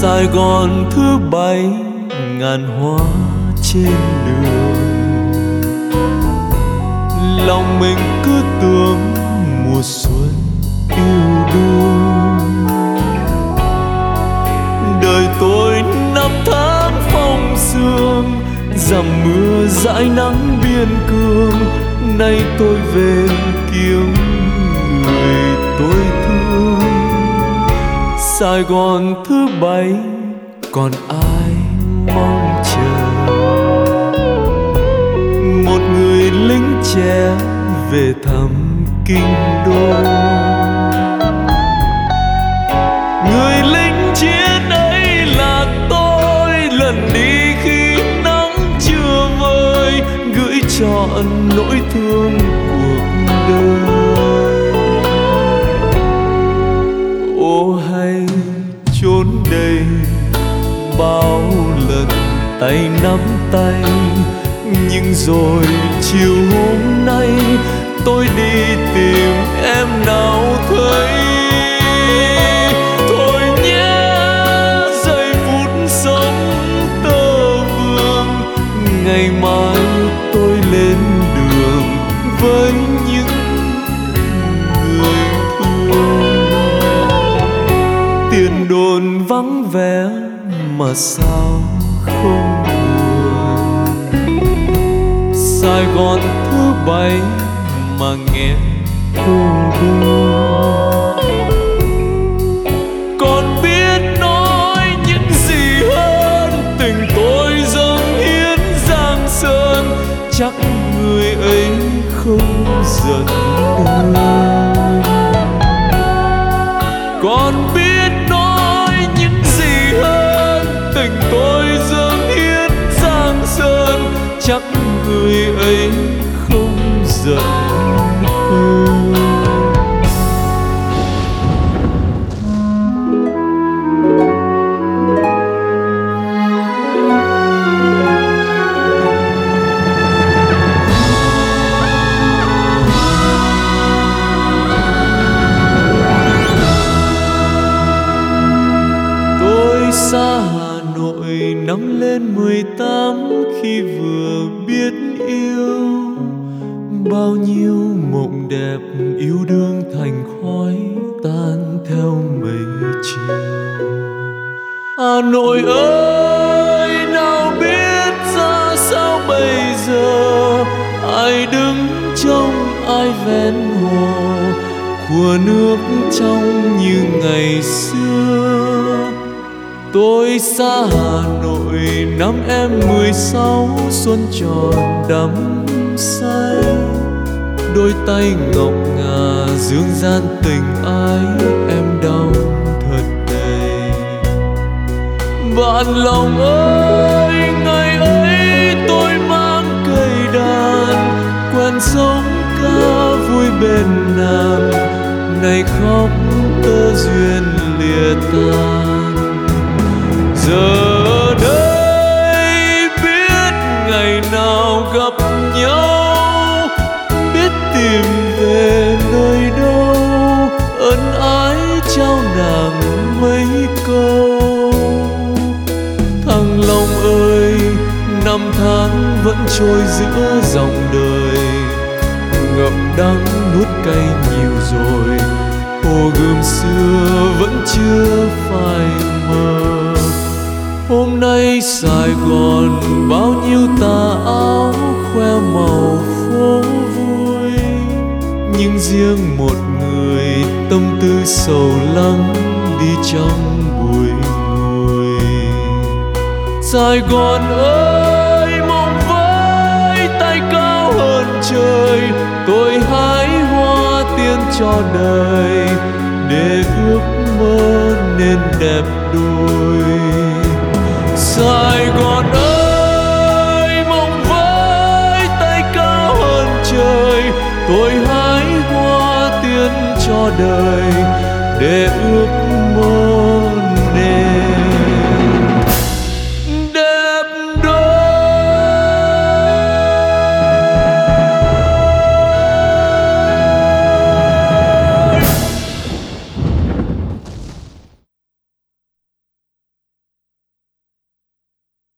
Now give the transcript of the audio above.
Sài Gòn thứ bảy ngàn hoa trên đường, lòng mình cứ tưởng mùa xuân yêu đương. Đời tôi năm tháng phong sương, dầm mưa dãi nắng biên cương. Nay tôi về kiếm người tôi thương. Sài Gòn thứ bảy còn ai mong chờ, một người lính trẻ về thăm kinh đô. Người lính chiến ấy là tôi, lần đi khi nắng chưa vơi, gửi trọn nỗi thương cuộc đời. Ô hay chốn đây bao lần tay nắm tay, nhưng rồi chiều hôm nay tôi đi tìm em nào thấy. Thôi nhé giây phút sống tơ vương, ngày mai tôi lên đường với những người thương. Tiền đồn vắng vẻ mà sao không buồn, Sài Gòn thứ bảy mà nghe cô đơn. Còn biết nói những gì hơn, tình tôi dâng hiến Giang Sơn, chắc người ấy không giận đơn. Còn biết nói những gì hơn, tình tôi dâng hiến Giang Sơn, chắc người ấy không giận hơn. Tôi xa Hà Nội năm lên 18 khi vừa biết yêu. Bao nhiêu mộng đẹp yêu đương thành khói tan theo mây chiều. Hà Nội ơi nào biết ra sao bây giờ, ai đứng trông ai ven hồ, khua nước trong như ngày xưa. Tôi xa Hà Nội năm em 16, xuân tròn đắm say, đôi tay ngọc ngà dương gian tình ái em đau thật đầy. Bạn lòng ơi ngày ấy tôi mang cây đàn, quen sống ca vui bên nàng, nay khóc tơ duyên lìa tan. Giờ đây biết ngày nào gặp nhau, biết tìm về nơi đâu, ân ái trao nàng mấy câu. Thằng Long ơi năm tháng vẫn trôi giữa dòng đời, ngậm đắng nuốt cay nhiều rồi, hồ gươm xưa vẫn chưa phai mờ. Hôm nay Sài Gòn bao nhiêu tà áo khoe màu phố vui, nhưng riêng một người tâm tư sầu lắng đi trong bụi ngùi. Sài Gòn ơi mộng với tay cao hơn trời, tôi hái hoa tiên cho đời để ước mơ nên đẹp đôi. Sài Gòn ơi mộng với tay cao hơn trời, tôi hái hoa tiên cho đời để ước